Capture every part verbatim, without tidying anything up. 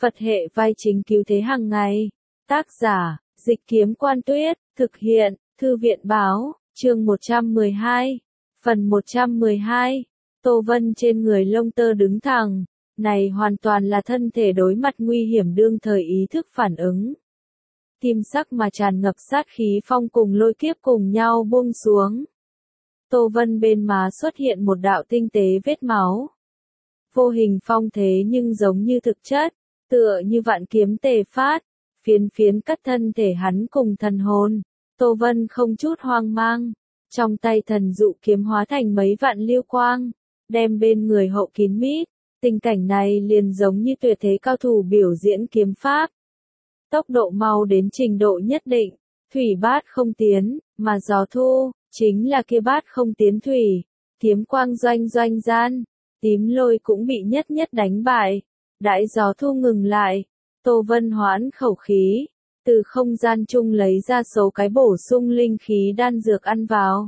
Phật hệ vai chính cứu thế hàng ngày. Tác giả, Dịch Kiếm Quan Tuyết, thực hiện, Thư viện Báo, chương một trăm mười hai. Phần một trăm mười hai. Tô Vân trên người lông tơ đứng thẳng, này hoàn toàn là thân thể đối mặt nguy hiểm đương thời ý thức phản ứng. Kim sắc mà tràn ngập sát khí phong cùng lôi kiếp cùng nhau buông xuống. Tô Vân bên má xuất hiện một đạo tinh tế vết máu. Vô hình phong thế nhưng giống như thực chất, tựa như vạn kiếm tề phát, phiến phiến cắt thân thể hắn cùng thần hồn. Tô Vân không chút hoang mang, trong tay thần dụ kiếm hóa thành mấy vạn lưu quang, đem bên người hậu kín mít. Tình cảnh này liền giống như tuyệt thế cao thủ biểu diễn kiếm pháp. Tốc độ mau đến trình độ nhất định, thủy bát không tiến, mà gió thu, chính là kia bát không tiến thủy, kiếm quang doanh doanh gian, tím lôi cũng bị nhất nhất đánh bại. Đãi gió thu ngừng lại, Tô Vân hoãn khẩu khí, từ không gian chung lấy ra số cái bổ sung linh khí đan dược ăn vào.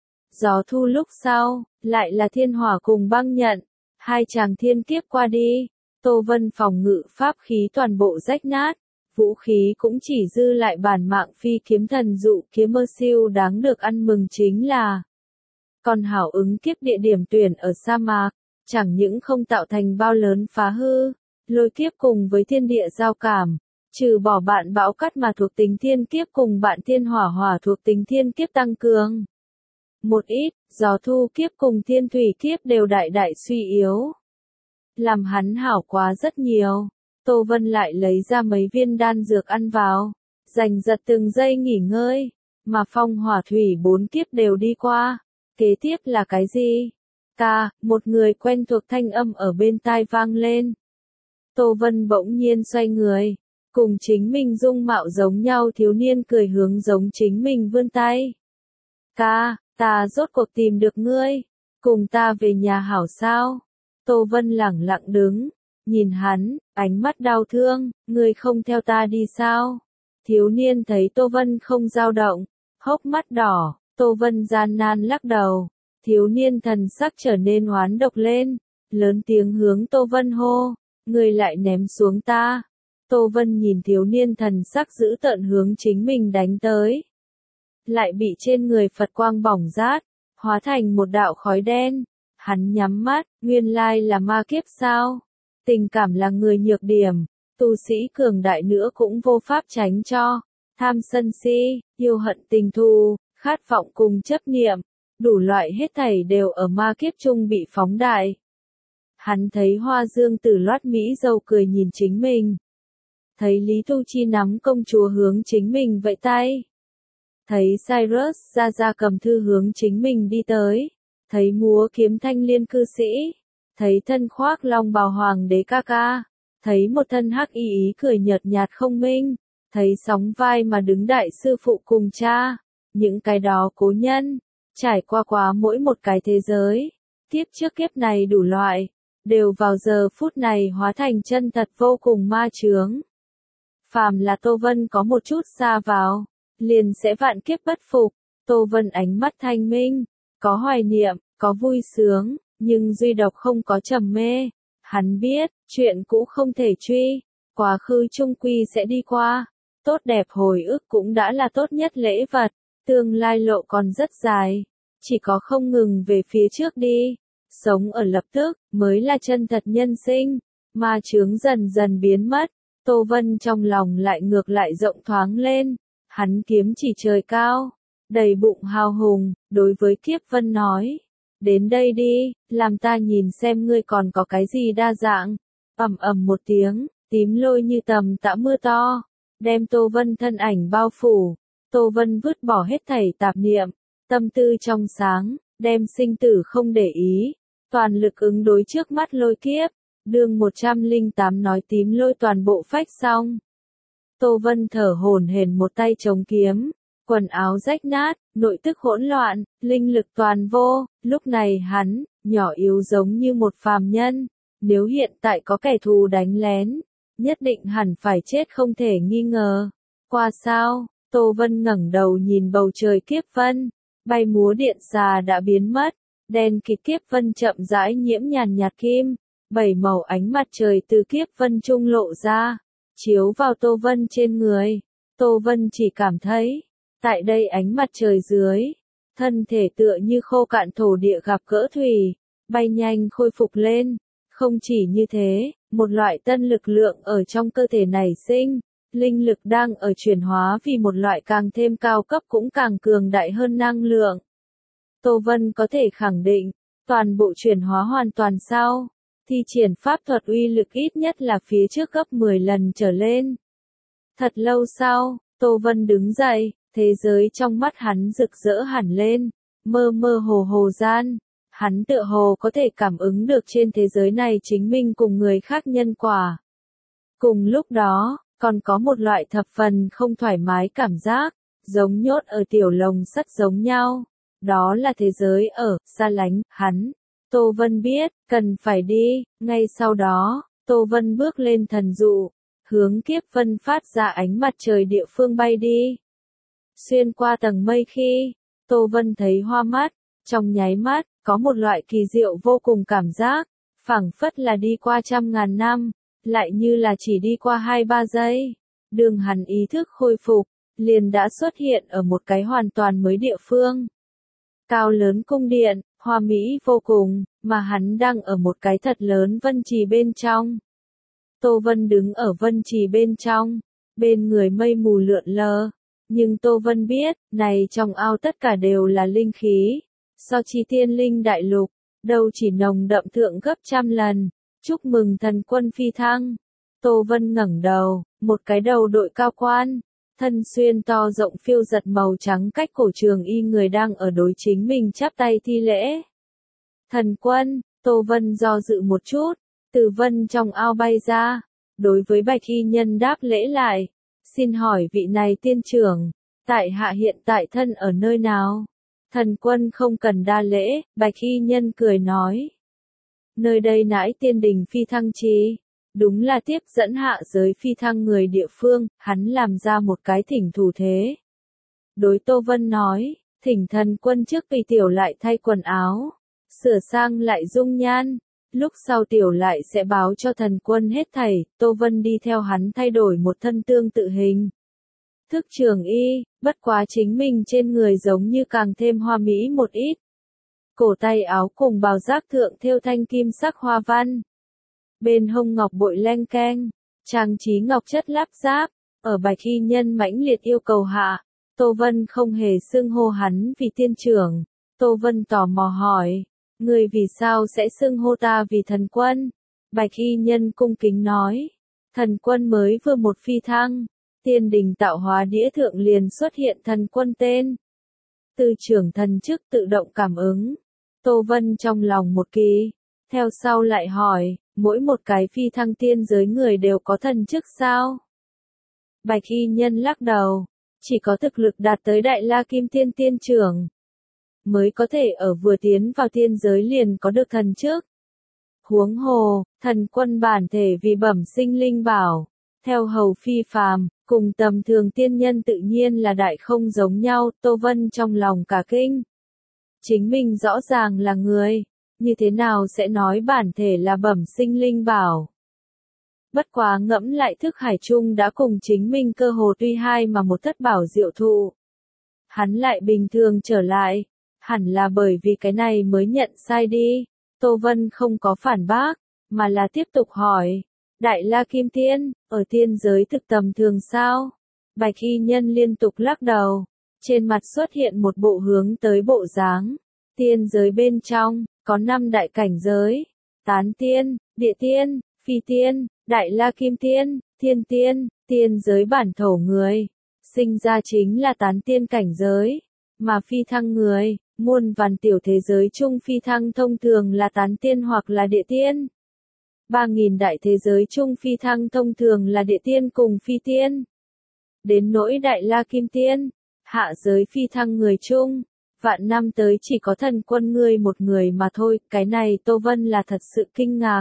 Gió thu lúc sau, lại là thiên hỏa cùng băng nhận, hai chàng thiên kiếp qua đi, Tô Vân phòng ngự pháp khí toàn bộ rách nát, vũ khí cũng chỉ dư lại bản mạng phi kiếm thần dụ kiếm mơ siêu. Đáng được ăn mừng chính là còn hảo ứng kiếp địa điểm tuyển ở sa mạc, chẳng những không tạo thành bao lớn phá hư, lôi kiếp cùng với thiên địa giao cảm, trừ bỏ bạn bão cắt mà thuộc tính thiên kiếp cùng bạn thiên hỏa hỏa thuộc tính thiên kiếp tăng cường. Một ít, gió thu kiếp cùng thiên thủy kiếp đều đại đại suy yếu. Làm hắn hảo quá rất nhiều, Tô Vân lại lấy ra mấy viên đan dược ăn vào, giành giật từng giây nghỉ ngơi, mà phong hỏa thủy bốn kiếp đều đi qua. Kế tiếp là cái gì? Ca, một người quen thuộc thanh âm ở bên tai vang lên. Tô Vân bỗng nhiên xoay người, cùng chính mình dung mạo giống nhau thiếu niên cười hướng giống chính mình vươn tay. Ca, ta rốt cuộc tìm được ngươi, cùng ta về nhà hảo sao? Tô Vân lẳng lặng đứng, nhìn hắn, ánh mắt đau thương, ngươi không theo ta đi sao? Thiếu niên thấy Tô Vân không dao động, hốc mắt đỏ, Tô Vân gian nan lắc đầu, thiếu niên thần sắc trở nên hoán độc lên, lớn tiếng hướng Tô Vân hô, ngươi lại ném xuống ta. Tô Vân nhìn thiếu niên thần sắc dữ tợn hướng chính mình đánh tới, lại bị trên người Phật quang bỏng rát, hóa thành một đạo khói đen. Hắn nhắm mắt, nguyên lai là ma kiếp sao? Tình cảm là người nhược điểm, tu sĩ cường đại nữa cũng vô pháp tránh cho. Tham sân si, yêu hận tình thù, khát vọng cùng chấp niệm, đủ loại hết thảy đều ở ma kiếp chung bị phóng đại. Hắn thấy Hoa Dương Tử loát mỹ dâu cười nhìn chính mình. Thấy Lý Tu Chi nắm công chúa hướng chính mình vẫy tay. Thấy Cyrus ra ra cầm thư hướng chính mình đi tới. Thấy múa kiếm thanh liên cư sĩ. Thấy thân khoác long bào hoàng đế ca ca. Thấy một thân hắc y ý cười nhợt nhạt không minh. Thấy sóng vai mà đứng đại sư phụ cùng cha. Những cái đó cố nhân, trải qua quá mỗi một cái thế giới. Tiếp trước kiếp này đủ loại, đều vào giờ phút này hóa thành chân thật vô cùng ma chướng. Phàm là Tô Vân có một chút xa vào, liền sẽ vạn kiếp bất phục. Tô Vân ánh mắt thanh minh, có hoài niệm, có vui sướng, nhưng duy độc không có trầm mê. Hắn biết, chuyện cũ không thể truy, quá khứ chung quy sẽ đi qua. Tốt đẹp hồi ức cũng đã là tốt nhất lễ vật, tương lai lộ còn rất dài, chỉ có không ngừng về phía trước đi. Sống ở lập tức, mới là chân thật nhân sinh, ma chướng dần dần biến mất. Tô Vân trong lòng lại ngược lại rộng thoáng lên, hắn kiếm chỉ trời cao, đầy bụng hào hùng, đối với Kiếp Vân nói, đến đây đi, làm ta nhìn xem ngươi còn có cái gì đa dạng. Ầm ầm một tiếng, tím lôi như tầm tã mưa to, đem Tô Vân thân ảnh bao phủ. Tô Vân vứt bỏ hết thảy tạp niệm, tâm tư trong sáng, đem sinh tử không để ý, toàn lực ứng đối trước mắt lôi kiếp. Đường một trăm lẻ tám nói tím lôi toàn bộ phách xong. Tô Vân thở hổn hển một tay chống kiếm, quần áo rách nát, nội tức hỗn loạn, linh lực toàn vô. Lúc này hắn, nhỏ yếu giống như một phàm nhân. Nếu hiện tại có kẻ thù đánh lén, nhất định hẳn phải chết không thể nghi ngờ. Qua sao, Tô Vân ngẩng đầu nhìn bầu trời kiếp vân, bay múa điện xà đã biến mất, đen kịt kiếp vân chậm rãi nhiễm nhàn nhạt kim. Bảy màu ánh mặt trời từ kiếp vân trung lộ ra, chiếu vào Tô Vân trên người. Tô Vân chỉ cảm thấy, tại đây ánh mặt trời dưới, thân thể tựa như khô cạn thổ địa gặp gỡ thủy, bay nhanh khôi phục lên. Không chỉ như thế, một loại tân lực lượng ở trong cơ thể nảy sinh, linh lực đang ở chuyển hóa vì một loại càng thêm cao cấp cũng càng cường đại hơn năng lượng. Tô Vân có thể khẳng định, toàn bộ chuyển hóa hoàn toàn sau, thi triển pháp thuật uy lực ít nhất là phía trước gấp mười lần trở lên. Thật lâu sau, Tô Vân đứng dậy, thế giới trong mắt hắn rực rỡ hẳn lên, mơ mơ hồ hồ gian. Hắn tựa hồ có thể cảm ứng được trên thế giới này chính mình cùng người khác nhân quả. Cùng lúc đó, còn có một loại thập phần không thoải mái cảm giác, giống nhốt ở tiểu lồng sắt giống nhau. Đó là thế giới ở, xa lánh, hắn. Tô Vân biết, cần phải đi, ngay sau đó, Tô Vân bước lên thần dụ, hướng kiếp vân phát ra ánh mặt trời địa phương bay đi. Xuyên qua tầng mây khi, Tô Vân thấy hoa mắt, trong nháy mắt, có một loại kỳ diệu vô cùng cảm giác, phảng phất là đi qua trăm ngàn năm, lại như là chỉ đi qua hai ba giây. Đường hắn ý thức khôi phục, liền đã xuất hiện ở một cái hoàn toàn mới địa phương. Cao lớn cung điện, hoa mỹ vô cùng, mà hắn đang ở một cái thật lớn vân trì bên trong. Tô Vân đứng ở vân trì bên trong, bên người mây mù lượn lờ, nhưng Tô Vân biết, này trong ao tất cả đều là linh khí. So chi tiên linh đại lục, đâu chỉ nồng đậm thượng gấp trăm lần. Chúc mừng thần quân phi thăng. Tô Vân ngẩng đầu, một cái đầu đội cao quan, thân xuyên to rộng phiêu giật màu trắng cách cổ trường y người đang ở đối chính mình chắp tay thi lễ. Thần quân, Tô Vân do dự một chút, từ vân trong ao bay ra, đối với bạch y nhân đáp lễ lại. Xin hỏi vị này tiên trưởng, tại hạ hiện tại thân ở nơi nào? Thần quân không cần đa lễ, bạch y nhân cười nói. Nơi đây nãi tiên đình phi thăng trì, đúng là tiếp dẫn hạ giới phi thăng người địa phương, hắn làm ra một cái thỉnh thủ thế. Đối Tô Vân nói, thỉnh thần quân trước vì tiểu lại thay quần áo, sửa sang lại dung nhan, lúc sau tiểu lại sẽ báo cho thần quân hết thảy. Tô Vân đi theo hắn thay đổi một thân tương tự hình thức trường y, bất quá chính mình trên người giống như càng thêm hoa mỹ một ít. Cổ tay áo cùng bào giác thượng thêu thanh kim sắc hoa văn. Bên hông ngọc bội leng keng, trang trí ngọc chất lắp ráp, ở bạch y nhân mãnh liệt yêu cầu hạ, Tô Vân không hề xưng hô hắn vì tiên trưởng. Tô Vân tò mò hỏi, người vì sao sẽ xưng hô ta vì thần quân? Bạch y nhân cung kính nói, thần quân mới vừa một phi thăng. Tiên đình tạo hóa đĩa thượng liền xuất hiện thần quân tên. Từ trưởng thần chức tự động cảm ứng. Tô Vân trong lòng một kỳ. Theo sau lại hỏi, mỗi một cái phi thăng tiên giới người đều có thần chức sao? Bạch y nhân lắc đầu. Chỉ có thực lực đạt tới đại la kim tiên tiên trưởng, mới có thể ở vừa tiến vào tiên giới liền có được thần chức. Huống hồ, thần quân bản thể vì bẩm sinh linh bảo. Theo hầu phi phàm, cùng tầm thường tiên nhân tự nhiên là đại không giống nhau. Tô Vân trong lòng cả kinh. Chính mình rõ ràng là người, như thế nào sẽ nói bản thể là bẩm sinh linh bảo? Bất quá ngẫm lại thức hải chung đã cùng chính mình cơ hồ tuy hai mà một thất bảo diệu thụ. Hắn lại bình thường trở lại, hẳn là bởi vì cái này mới nhận sai đi. Tô Vân không có phản bác, mà là tiếp tục hỏi. Đại la kim tiên, ở tiên giới thực tầm thường sao? Bạch y nhân liên tục lắc đầu, trên mặt xuất hiện một bộ hướng tới bộ dáng. Tiên giới bên trong, có năm đại cảnh giới, tán tiên, địa tiên, phi tiên, đại la kim tiên, thiên tiên. Tiên giới bản thổ người, sinh ra chính là tán tiên cảnh giới, mà phi thăng người, muôn vàn tiểu thế giới chung phi thăng thông thường là tán tiên hoặc là địa tiên. Ba nghìn đại thế giới chung phi thăng thông thường là địa tiên cùng phi tiên. Đến nỗi đại la kim tiên, hạ giới phi thăng người chung, vạn năm tới chỉ có thần quân ngươi một người mà thôi. Cái này Tô Vân là thật sự kinh ngạc.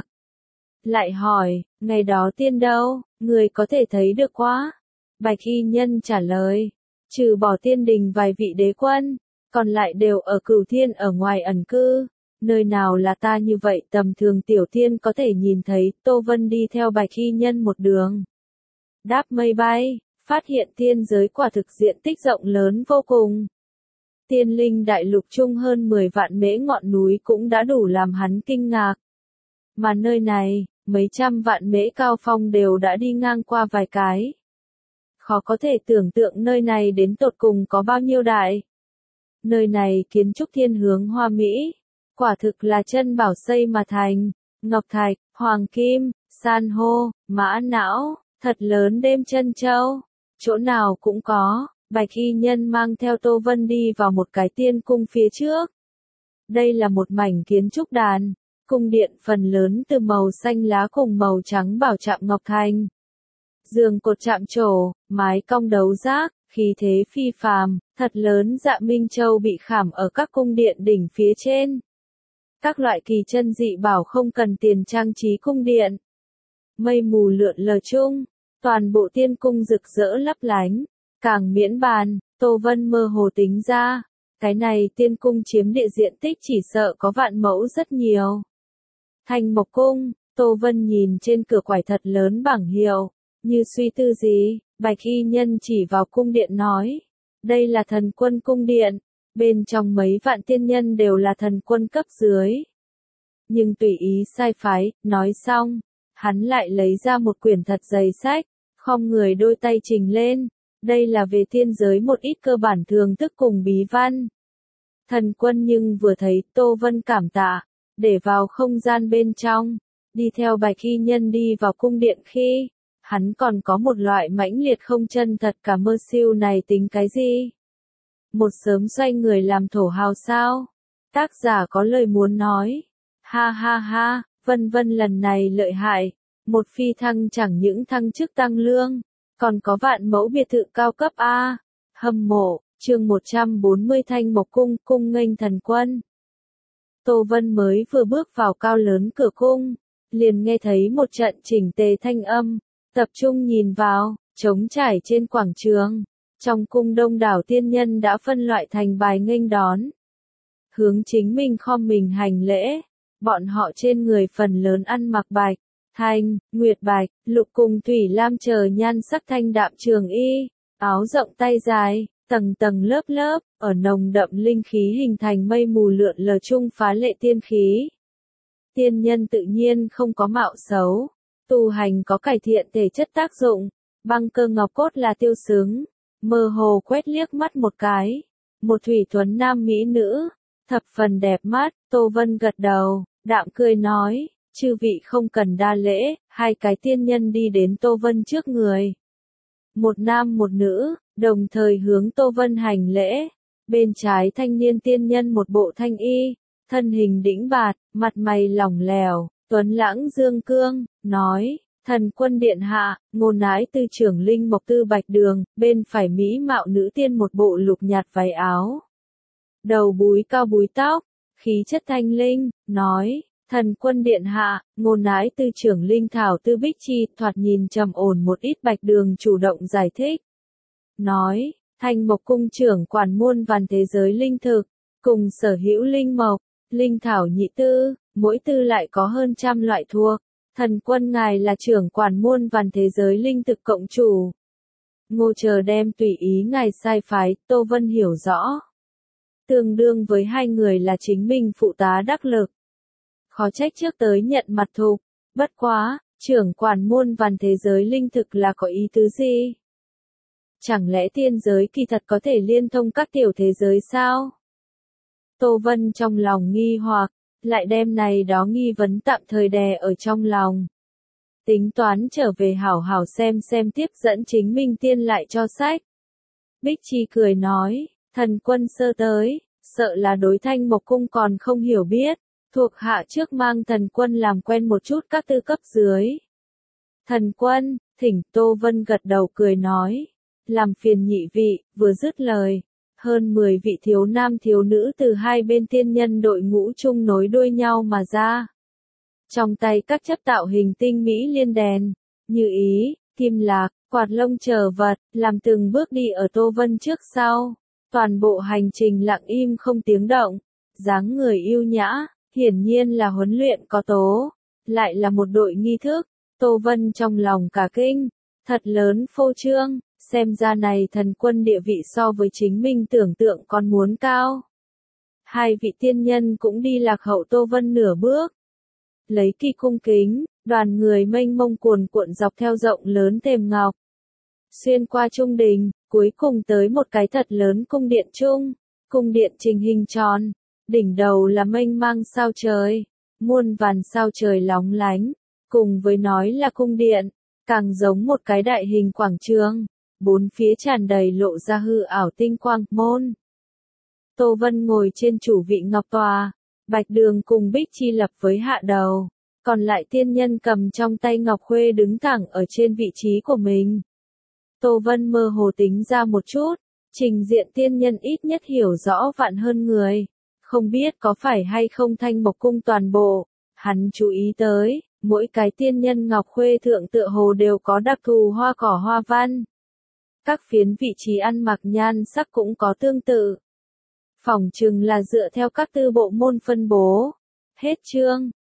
Lại hỏi, ngày đó tiên đâu, người có thể thấy được quá? Bạch y nhân trả lời, trừ bỏ tiên đình vài vị đế quân, còn lại đều ở cửu thiên ở ngoài ẩn cư. nơi nào là ta như vậy tầm thường tiểu tiên có thể nhìn thấy, Tô Vân đi theo Bạch Y Nhân một đường. Đáp mây bay, phát hiện tiên giới quả thực diện tích rộng lớn vô cùng. Tiên linh đại lục chung hơn mười vạn mễ ngọn núi cũng đã đủ làm hắn kinh ngạc. Mà nơi này, mấy trăm vạn mễ cao phong đều đã đi ngang qua vài cái. Khó có thể tưởng tượng nơi này đến tột cùng có bao nhiêu đại. Nơi này kiến trúc thiên hướng hoa mỹ, quả thực là chân bảo xây mà thành, ngọc thạch, hoàng kim, san hô, mã não, thật lớn đêm chân châu, chỗ nào cũng có. Bạch Y Nhân mang theo Tô Vân đi vào một cái tiên cung phía trước. Đây là một mảnh kiến trúc đàn, cung điện phần lớn từ màu xanh lá cùng màu trắng bảo chạm ngọc thành. Giường cột chạm trổ, mái cong đấu giác, khí thế phi phàm, thật lớn dạ minh châu bị khảm ở các cung điện đỉnh phía trên. Các loại kỳ chân dị bảo không cần tiền trang trí cung điện. Mây mù lượn lờ chung, toàn bộ tiên cung rực rỡ lấp lánh. Càng miễn bàn, Tô Vân mơ hồ tính ra, cái này tiên cung chiếm địa diện tích chỉ sợ có vạn mẫu rất nhiều. Thanh Mộc Cung, Tô Vân nhìn trên cửa quải thật lớn bảng hiệu, như suy tư gì, Bạch Y Nhân chỉ vào cung điện nói, đây là thần quân cung điện, bên trong mấy vạn tiên nhân đều là thần quân cấp dưới. Nhưng tùy ý sai phái, nói xong, hắn lại lấy ra một quyển thật dày sách, khom người đôi tay trình lên. Đây là về tiên giới một ít cơ bản thường thức cùng bí văn. Thần quân nhưng vừa thấy Tô Vân cảm tạ, để vào không gian bên trong, đi theo Bạch Y Nhân đi vào cung điện khi, hắn còn có một loại mãnh liệt không chân thật cả mơ siêu này tính cái gì? Một sớm xoay người làm thổ hào sao? Tác giả có lời muốn nói. Ha ha ha, Vân Vân lần này lợi hại, một phi thăng chẳng những thăng chức tăng lương. Còn có vạn mẫu biệt thự cao cấp A. Hâm mộ, chương một trăm bốn mươi Thanh Mộc Cung, cung nghênh thần quân. Tô Vân mới vừa bước vào cao lớn cửa cung, liền nghe thấy một trận chỉnh tề thanh âm, tập trung nhìn vào, trống trải trên quảng trường. Trong cung đông đảo tiên nhân đã phân loại thành bài nghênh đón. Hướng chính mình khom mình hành lễ, bọn họ trên người phần lớn ăn mặc bạch. Thanh, nguyệt bạch, lục cùng thủy lam chờ nhan sắc thanh đạm trường y, áo rộng tay dài, tầng tầng lớp lớp, ở nồng đậm linh khí hình thành mây mù lượn lờ chung phá lệ tiên khí. Tiên nhân tự nhiên không có mạo xấu, tu hành có cải thiện thể chất tác dụng, băng cơ ngọc cốt là tiêu xứng, mơ hồ quét liếc mắt một cái, một thủy tuấn nam mỹ nữ, thập phần đẹp mắt, Tô Vân gật đầu, đạm cười nói. Chư vị không cần đa lễ, hai cái tiên nhân đi đến Tô Vân trước người. Một nam một nữ, đồng thời hướng Tô Vân hành lễ. Bên trái thanh niên tiên nhân một bộ thanh y, thân hình đĩnh bạt, mặt mày lỏng lẻo, tuấn lãng dương cương, nói, thần quân điện hạ, ngôn ái tư trưởng linh mộc tư bạch đường, bên phải mỹ mạo nữ tiên một bộ lục nhạt váy áo. Đầu búi cao búi tóc, khí chất thanh linh, nói. Thần quân điện hạ, ngôn ái tư trưởng linh thảo tư bích chi, thoạt nhìn trầm ổn một ít bạch đường chủ động giải thích. Nói, Thanh Mộc cung trưởng quản muôn vàn thế giới linh thực, cùng sở hữu linh mộc, linh thảo nhị tư, mỗi tư lại có hơn trăm loại thuộc. Thần quân ngài là trưởng quản muôn vàn thế giới linh thực cộng chủ. Ngô chờ đem tùy ý ngài sai phái, Tô Vân hiểu rõ. Tương đương với hai người là chính mình phụ tá đắc lực. Khó trách trước tới nhận mặt thục, bất quá, trưởng quản muôn vàn thế giới linh thực là có ý tứ gì? Chẳng lẽ tiên giới kỳ thật có thể liên thông các tiểu thế giới sao? Tô Vân trong lòng nghi hoặc, lại đem này đó nghi vấn tạm thời đè ở trong lòng. Tính toán trở về hảo hảo xem xem tiếp dẫn chính mình tiên lại cho sách. Bích Chi cười nói, thần quân sơ tới, sợ là đối Thanh Mộc cung còn không hiểu biết. Thuộc hạ trước mang thần quân làm quen một chút các tư cấp dưới. Thần quân, thỉnh Tô Vân gật đầu cười nói. Làm phiền nhị vị, vừa dứt lời. Hơn mười vị thiếu nam thiếu nữ từ hai bên tiên nhân đội ngũ chung nối đuôi nhau mà ra. Trong tay các chấp tạo hình tinh mỹ liên đèn, như ý, kim lạc, quạt lông chờ vật, làm từng bước đi ở Tô Vân trước sau. Toàn bộ hành trình lặng im không tiếng động, dáng người yêu nhã. Hiển nhiên là huấn luyện có tố, lại là một đội nghi thức. Tô Vân trong lòng cả kinh, thật lớn phô trương, xem ra này thần quân địa vị so với chính mình tưởng tượng còn muốn cao. Hai vị tiên nhân cũng đi lạc hậu Tô Vân nửa bước. Lấy kỳ cung kính, đoàn người mênh mông cuồn cuộn dọc theo rộng lớn thềm ngọc. Xuyên qua trung đình, cuối cùng tới một cái thật lớn cung điện trung. Cung điện trình hình tròn, đỉnh đầu là mênh mang sao trời, muôn vàn sao trời lóng lánh, cùng với nói là cung điện, càng giống một cái đại hình quảng trường, bốn phía tràn đầy lộ ra hư ảo tinh quang môn. Tô Vân ngồi trên chủ vị ngọc tòa, Bạch Đường cùng Bích Chi lập với hạ đầu, còn lại tiên nhân cầm trong tay ngọc khuê đứng thẳng ở trên vị trí của mình. Tô Vân mơ hồ tính ra một chút, trình diện tiên nhân ít nhất hiểu rõ vạn hơn người, không biết có phải hay không Thanh Mộc Cung toàn bộ, hắn chú ý tới, mỗi cái tiên nhân ngọc khuê thượng tựa hồ đều có đặc thù hoa cỏ hoa văn. Các phiến vị trí ăn mặc nhan sắc cũng có tương tự. Phỏng chừng là dựa theo các tư bộ môn phân bố. Hết chương.